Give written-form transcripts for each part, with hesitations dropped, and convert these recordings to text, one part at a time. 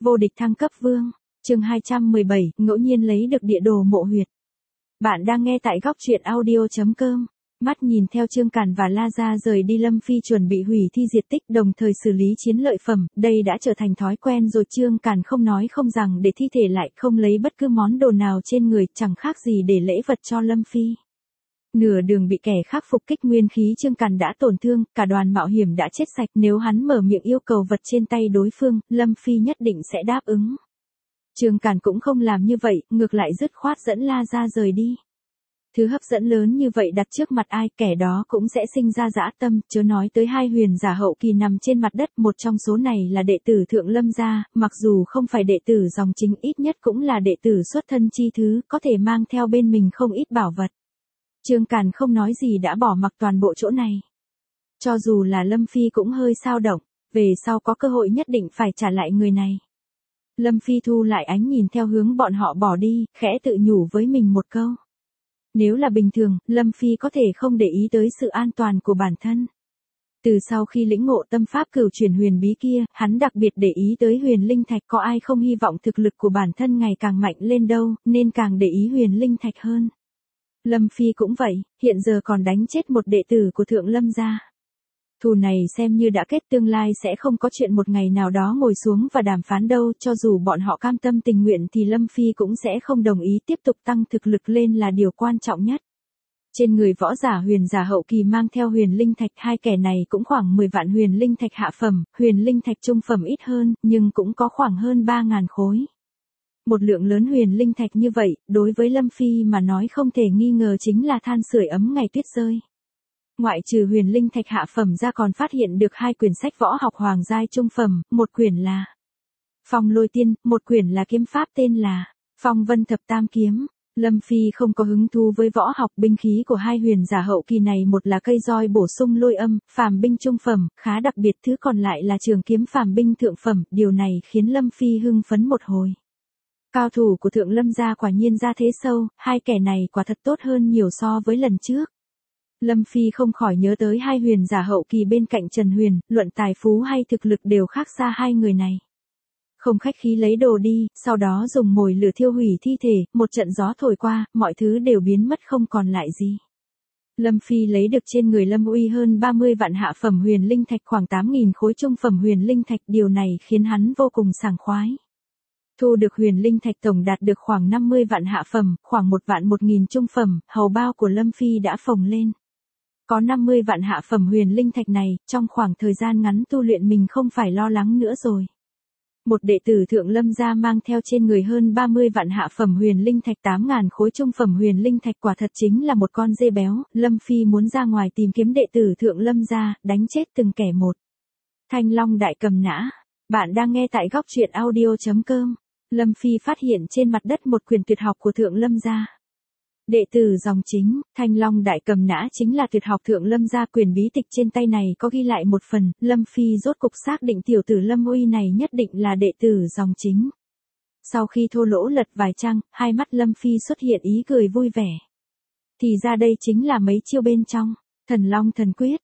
Vô địch thăng cấp vương, chương 217, ngẫu nhiên lấy được địa đồ mộ huyệt. Bạn đang nghe tại góc truyện audio.com. Mắt nhìn theo Trương Càn và La Gia rời đi, Lâm Phi chuẩn bị hủy thi diệt tích, đồng thời xử lý chiến lợi phẩm, đây đã trở thành thói quen rồi. Trương Càn không nói không rằng để thi thể lại, không lấy bất cứ món đồ nào trên người, chẳng khác gì để lễ vật cho Lâm Phi. Nửa đường bị kẻ khác phục kích nguyên khí, Trương Càn đã tổn thương, cả đoàn mạo hiểm đã chết sạch. Nếu hắn mở miệng yêu cầu vật trên tay đối phương, Lâm Phi nhất định sẽ đáp ứng. Trương Càn cũng không làm như vậy, ngược lại dứt khoát dẫn La Gia rời đi. Thứ hấp dẫn lớn như vậy đặt trước mặt ai, kẻ đó cũng sẽ sinh ra dã tâm, chớ nói tới hai huyền giả hậu kỳ nằm trên mặt đất, một trong số này là đệ tử Thượng Lâm gia, mặc dù không phải đệ tử dòng chính, ít nhất cũng là đệ tử xuất thân chi thứ, có thể mang theo bên mình không ít bảo vật. Trương Càn không nói gì đã bỏ mặc toàn bộ chỗ này. Cho dù là Lâm Phi cũng hơi xao động, về sau có cơ hội nhất định phải trả lại người này. Lâm Phi thu lại ánh nhìn theo hướng bọn họ bỏ đi, khẽ tự nhủ với mình một câu. Nếu là bình thường, Lâm Phi có thể không để ý tới sự an toàn của bản thân. Từ sau khi lĩnh ngộ tâm pháp cửu chuyển huyền bí kia, hắn đặc biệt để ý tới huyền linh thạch, có ai không hy vọng thực lực của bản thân ngày càng mạnh lên đâu, nên càng để ý huyền linh thạch hơn. Lâm Phi cũng vậy, hiện giờ còn đánh chết một đệ tử của Thượng Lâm gia. Thù này xem như đã kết, tương lai sẽ không có chuyện một ngày nào đó ngồi xuống và đàm phán đâu, cho dù bọn họ cam tâm tình nguyện thì Lâm Phi cũng sẽ không đồng ý, tiếp tục tăng thực lực lên là điều quan trọng nhất. Trên người võ giả huyền giả hậu kỳ mang theo huyền linh thạch, hai kẻ này cũng khoảng 10 vạn huyền linh thạch hạ phẩm, huyền linh thạch trung phẩm ít hơn, nhưng cũng có khoảng hơn 3.000 khối. Một lượng lớn huyền linh thạch như vậy, đối với Lâm Phi mà nói không thể nghi ngờ chính là than sưởi ấm ngày tuyết rơi. Ngoại trừ huyền linh thạch hạ phẩm ra, còn phát hiện được 2 quyển sách võ học hoàng giai trung phẩm, một quyển là Phong Lôi Tiên, một quyển là kiếm pháp tên là Phong Vân Thập Tam Kiếm. Lâm Phi không có hứng thú với võ học, binh khí của hai huyền giả hậu kỳ này, một là cây roi bổ sung lôi âm, phàm binh trung phẩm, khá đặc biệt, thứ còn lại là trường kiếm phàm binh thượng phẩm, điều này khiến Lâm Phi hưng phấn một hồi. Cao thủ của Thượng Lâm gia quả nhiên ra thế sâu, hai kẻ này quả thật tốt hơn nhiều so với lần trước. Lâm Phi không khỏi nhớ tới hai huyền giả hậu kỳ bên cạnh Trần Huyền, luận tài phú hay thực lực đều khác xa hai người này. Không khách khí lấy đồ đi, sau đó dùng mồi lửa thiêu hủy thi thể, một trận gió thổi qua, mọi thứ đều biến mất không còn lại gì. Lâm Phi lấy được trên người Lâm Uy hơn 30 vạn hạ phẩm huyền linh thạch, khoảng 8.000 khối trung phẩm huyền linh thạch, điều này khiến hắn vô cùng sảng khoái. Thu được huyền linh thạch tổng đạt được khoảng 50 vạn hạ phẩm, khoảng 1 vạn 1.000 trung phẩm, hầu bao của Lâm Phi đã phồng lên. Có 50 vạn hạ phẩm huyền linh thạch này, trong khoảng thời gian ngắn tu luyện mình không phải lo lắng nữa rồi. Một đệ tử Thượng Lâm gia mang theo trên người hơn 30 vạn hạ phẩm huyền linh thạch, 8.000 khối trung phẩm huyền linh thạch, quả thật chính là một con dê béo. Lâm Phi muốn ra ngoài tìm kiếm đệ tử Thượng Lâm gia, đánh chết từng kẻ một. Thanh Long đại cầm nã. Bạn đang nghe tại góc truyện audio.com. Lâm Phi phát hiện trên mặt đất một quyển tuyệt học của Thượng Lâm gia. Đệ tử dòng chính, Thanh Long đại cầm nã chính là tuyệt học Thượng Lâm gia, quyển bí tịch trên tay này có ghi lại một phần, Lâm Phi rốt cục xác định tiểu tử Lâm Uy này nhất định là đệ tử dòng chính. Sau khi thô lỗ lật vài trang, hai mắt Lâm Phi xuất hiện ý cười vui vẻ. Thì ra đây chính là mấy chiêu bên trong Thần Long thần quyết,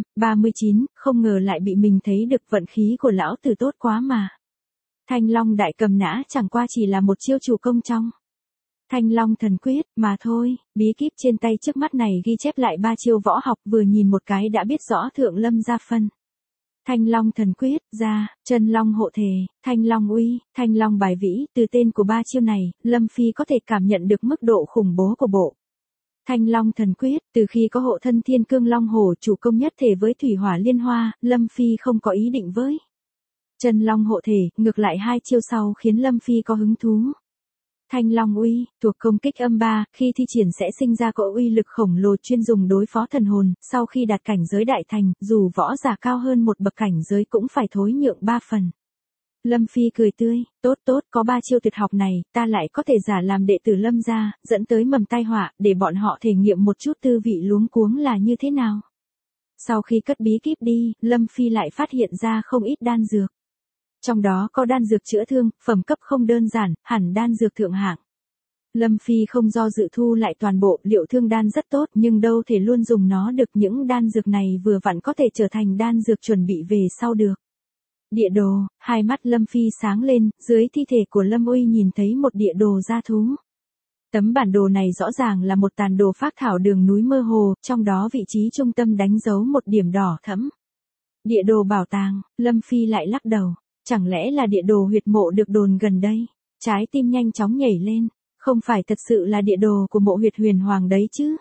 39, không ngờ lại bị mình thấy được, vận khí của lão tử tốt quá mà. Thanh Long đại cầm nã chẳng qua chỉ là một chiêu chủ công trong Thanh Long thần quyết mà thôi. Bí kíp trên tay trước mắt này ghi chép lại 3 chiêu võ học, vừa nhìn một cái đã biết rõ Thượng Lâm gia phân. Thanh Long thần quyết, ra, Chân Long hộ thể, Thanh Long uy, Thanh Long bài vĩ, từ tên của 3 chiêu này, Lâm Phi có thể cảm nhận được mức độ khủng bố của bộ Thanh Long thần quyết. Từ khi có hộ thân Thiên Cương Long Hổ chủ công nhất thể với thủy hỏa liên hoa, Lâm Phi không có ý định với Chân Long hộ thể, ngược lại 2 chiêu sau khiến Lâm Phi có hứng thú. Thanh Long uy, thuộc công kích âm 3, khi thi triển sẽ sinh ra cỗ uy lực khổng lồ, chuyên dùng đối phó thần hồn, sau khi đạt cảnh giới đại thành, dù võ giả cao hơn một bậc cảnh giới cũng phải thối nhượng 3 phần. Lâm Phi cười tươi, tốt, có 3 chiêu tuyệt học này, ta lại có thể giả làm đệ tử Lâm gia, dẫn tới mầm tai họa, để bọn họ thể nghiệm một chút tư vị luống cuống là như thế nào. Sau khi cất bí kíp đi, Lâm Phi lại phát hiện ra không ít đan dược. Trong đó có đan dược chữa thương, phẩm cấp không đơn giản, hẳn đan dược thượng hạng. Lâm Phi không do dự thu lại toàn bộ, liệu thương đan rất tốt nhưng đâu thể luôn dùng nó được, những đan dược này vừa vặn có thể trở thành đan dược chuẩn bị về sau được. Địa đồ, hai mắt Lâm Phi sáng lên, dưới thi thể của Lâm Uy nhìn thấy một địa đồ gia thú. Tấm bản đồ này rõ ràng là một tàn đồ phác thảo đường núi mơ hồ, trong đó vị trí trung tâm đánh dấu một điểm đỏ thẫm. Địa đồ bảo tàng, Lâm Phi lại lắc đầu, chẳng lẽ là địa đồ huyệt mộ được đồn gần đây? Trái tim nhanh chóng nhảy lên, không phải thật sự là địa đồ của mộ huyệt huyền hoàng đấy chứ?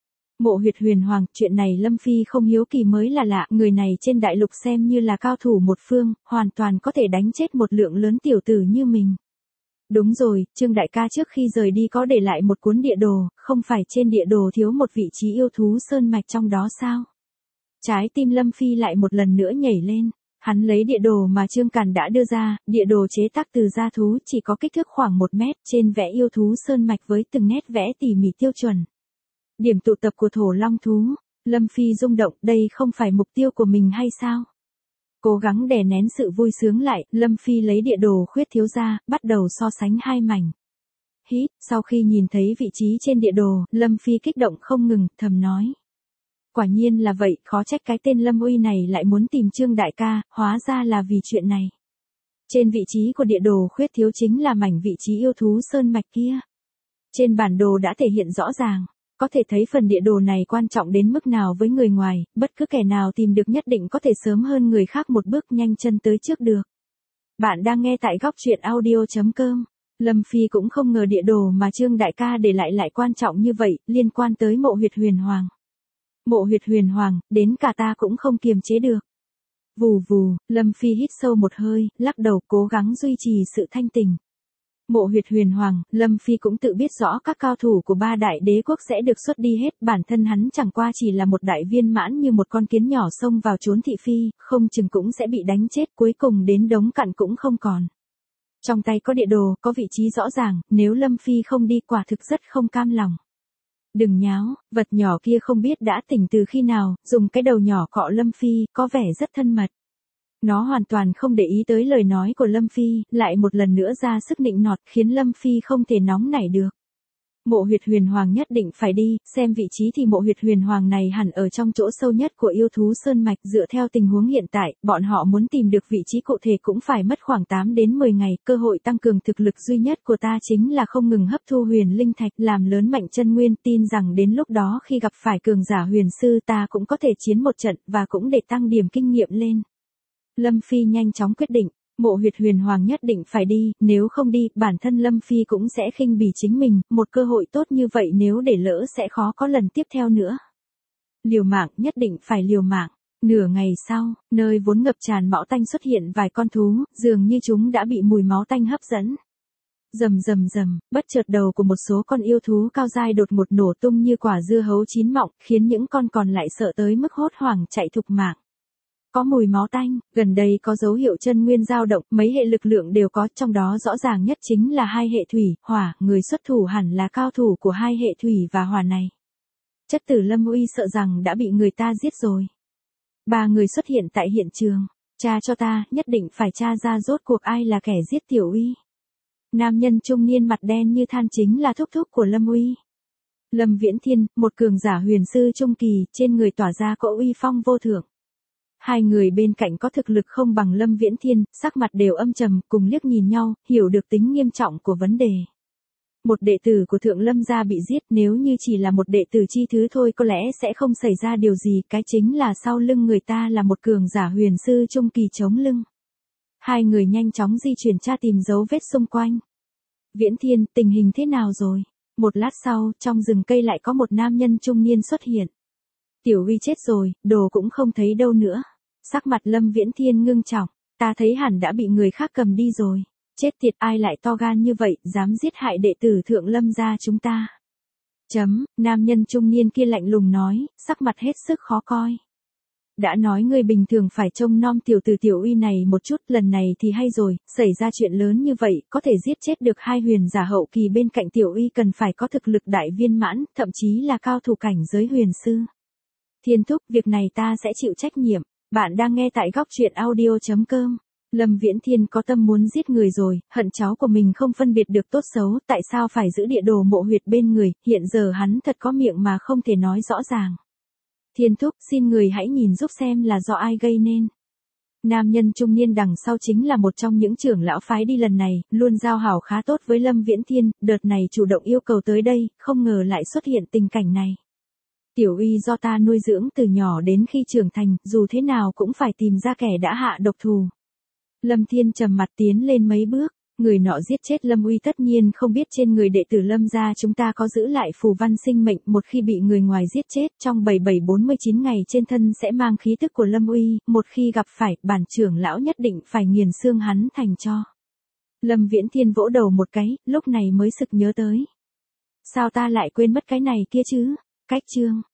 Mộ huyệt huyền hoàng, chuyện này Lâm Phi không hiếu kỳ mới là lạ, người này trên đại lục xem như là cao thủ một phương, hoàn toàn có thể đánh chết một lượng lớn tiểu tử như mình. Đúng rồi, Trương đại ca trước khi rời đi có để lại một cuốn địa đồ, không phải trên địa đồ thiếu một vị trí yêu thú sơn mạch trong đó sao? Trái tim Lâm Phi lại một lần nữa nhảy lên, hắn lấy địa đồ mà Trương Càn đã đưa ra, địa đồ chế tác từ gia thú chỉ có kích thước khoảng 1 mét, trên vẽ yêu thú sơn mạch với từng nét vẽ tỉ mỉ tiêu chuẩn. Điểm tụ tập của thổ long thú, Lâm Phi rung động, đây không phải mục tiêu của mình hay sao? Cố gắng đè nén sự vui sướng lại, Lâm Phi lấy địa đồ khuyết thiếu ra, bắt đầu so sánh hai mảnh. Hít, sau khi nhìn thấy vị trí trên địa đồ, Lâm Phi kích động không ngừng, thầm nói. Quả nhiên là vậy, khó trách cái tên Lâm Uy này lại muốn tìm Trương đại ca, hóa ra là vì chuyện này. Trên vị trí của địa đồ khuyết thiếu chính là mảnh vị trí yêu thú sơn mạch kia. Trên bản đồ đã thể hiện rõ ràng. Có thể thấy phần địa đồ này quan trọng đến mức nào với người ngoài, bất cứ kẻ nào tìm được nhất định có thể sớm hơn người khác một bước nhanh chân tới trước được. Bạn đang nghe tại góc truyện audio.com. Lâm Phi cũng không ngờ địa đồ mà Trương đại ca để lại quan trọng như vậy, liên quan tới mộ huyệt huyền hoàng. Mộ huyệt huyền hoàng, đến cả ta cũng không kiềm chế được. Vù vù, Lâm Phi hít sâu một hơi, lắc đầu cố gắng duy trì sự thanh tỉnh. Mộ huyệt huyền hoàng, Lâm Phi cũng tự biết rõ các cao thủ của 3 đại đế quốc sẽ được xuất đi hết, bản thân hắn chẳng qua chỉ là một đại viên mãn như một con kiến nhỏ xông vào trốn thị phi, không chừng cũng sẽ bị đánh chết, cuối cùng đến đống cặn cũng không còn. Trong tay có địa đồ, có vị trí rõ ràng, nếu Lâm Phi không đi quả thực rất không cam lòng. Đừng nháo, vật nhỏ kia không biết đã tỉnh từ khi nào, dùng cái đầu nhỏ cọ Lâm Phi, có vẻ rất thân mật. Nó hoàn toàn không để ý tới lời nói của Lâm Phi, lại một lần nữa ra sức nịnh nọt khiến Lâm Phi không thể nóng nảy được. Mộ huyệt huyền hoàng nhất định phải đi, xem vị trí thì mộ huyệt huyền hoàng này hẳn ở trong chỗ sâu nhất của yêu thú sơn mạch. Dựa theo tình huống hiện tại, bọn họ muốn tìm được vị trí cụ thể cũng phải mất khoảng 8 đến 10 ngày. Cơ hội tăng cường thực lực duy nhất của ta chính là không ngừng hấp thu huyền linh thạch, làm lớn mạnh chân nguyên, tin rằng đến lúc đó khi gặp phải cường giả huyền sư ta cũng có thể chiến một trận, và cũng để tăng điểm kinh nghiệm lên. Lâm Phi nhanh chóng quyết định, mộ huyệt huyền hoàng nhất định phải đi, nếu không đi, bản thân Lâm Phi cũng sẽ khinh bỉ chính mình, một cơ hội tốt như vậy nếu để lỡ sẽ khó có lần tiếp theo nữa. Liều mạng, nhất định phải liều mạng. Nửa ngày sau, nơi vốn ngập tràn máu tanh xuất hiện vài con thú, dường như chúng đã bị mùi máu tanh hấp dẫn. Rầm rầm rầm, bất chợt đầu của một số con yêu thú cao dai đột ngột nổ tung như quả dưa hấu chín mọng, khiến những con còn lại sợ tới mức hốt hoảng chạy thục mạng. Có mùi máu tanh, gần đây có dấu hiệu chân nguyên dao động, mấy hệ lực lượng đều có, trong đó rõ ràng nhất chính là hai hệ thủy, hỏa, người xuất thủ hẳn là cao thủ của hai hệ thủy và hỏa này. Chất tử Lâm Uy sợ rằng đã bị người ta giết rồi. 3 người xuất hiện tại hiện trường, tra cho ta, nhất định phải tra ra rốt cuộc ai là kẻ giết Tiểu Uy. Nam nhân trung niên mặt đen như than chính là thúc thúc của Lâm Uy. Lâm Viễn Thiên, một cường giả huyền sư trung kỳ, trên người tỏa ra cỗ uy phong vô thượng. Hai người bên cạnh có thực lực không bằng Lâm Viễn Thiên, sắc mặt đều âm trầm, cùng liếc nhìn nhau, hiểu được tính nghiêm trọng của vấn đề. Một đệ tử của Thượng Lâm gia bị giết, nếu như chỉ là một đệ tử chi thứ thôi có lẽ sẽ không xảy ra điều gì, cái chính là sau lưng người ta là một cường giả huyền sư trung kỳ chống lưng. Hai người nhanh chóng di chuyển tra tìm dấu vết xung quanh. Viễn Thiên, tình hình thế nào rồi? Một lát sau, trong rừng cây lại có một nam nhân trung niên xuất hiện. Tiểu Uy chết rồi, đồ cũng không thấy đâu nữa. Sắc mặt Lâm Viễn Thiên ngưng trọng, ta thấy hẳn đã bị người khác cầm đi rồi. Chết tiệt, ai lại to gan như vậy, dám giết hại đệ tử Thượng Lâm gia chúng ta. Nam nhân trung niên kia lạnh lùng nói, sắc mặt hết sức khó coi. Đã nói người bình thường phải trông nom tiểu tử Tiểu Uy này một chút, lần này thì hay rồi, xảy ra chuyện lớn như vậy, có thể giết chết được 2 huyền giả hậu kỳ bên cạnh Tiểu Uy cần phải có thực lực đại viên mãn, thậm chí là cao thủ cảnh giới huyền sư. Thiên thúc, việc này ta sẽ chịu trách nhiệm. Bạn đang nghe tại góc truyện audio.com. Lâm Viễn Thiên có tâm muốn giết người rồi, hận cháu của mình không phân biệt được tốt xấu, tại sao phải giữ địa đồ mộ huyệt bên người, hiện giờ hắn thật có miệng mà không thể nói rõ ràng. Thiên thúc, xin người hãy nhìn giúp xem là do ai gây nên. Nam nhân trung niên đằng sau chính là một trong những trưởng lão phái đi lần này, luôn giao hảo khá tốt với Lâm Viễn Thiên, đợt này chủ động yêu cầu tới đây, không ngờ lại xuất hiện tình cảnh này. Tiểu Uy do ta nuôi dưỡng từ nhỏ đến khi trưởng thành, dù thế nào cũng phải tìm ra kẻ đã hạ độc thù. Lâm Thiên trầm mặt tiến lên mấy bước, người nọ giết chết Lâm Uy tất nhiên không biết trên người đệ tử Lâm gia chúng ta có giữ lại phù văn sinh mệnh, một khi bị người ngoài giết chết trong 7749 ngày trên thân sẽ mang khí tức của Lâm Uy, một khi gặp phải, bản trưởng lão nhất định phải nghiền xương hắn thành tro. Lâm Viễn Thiên vỗ đầu một cái, lúc này mới sực nhớ tới. Sao ta lại quên mất cái này kia chứ? Cách chương.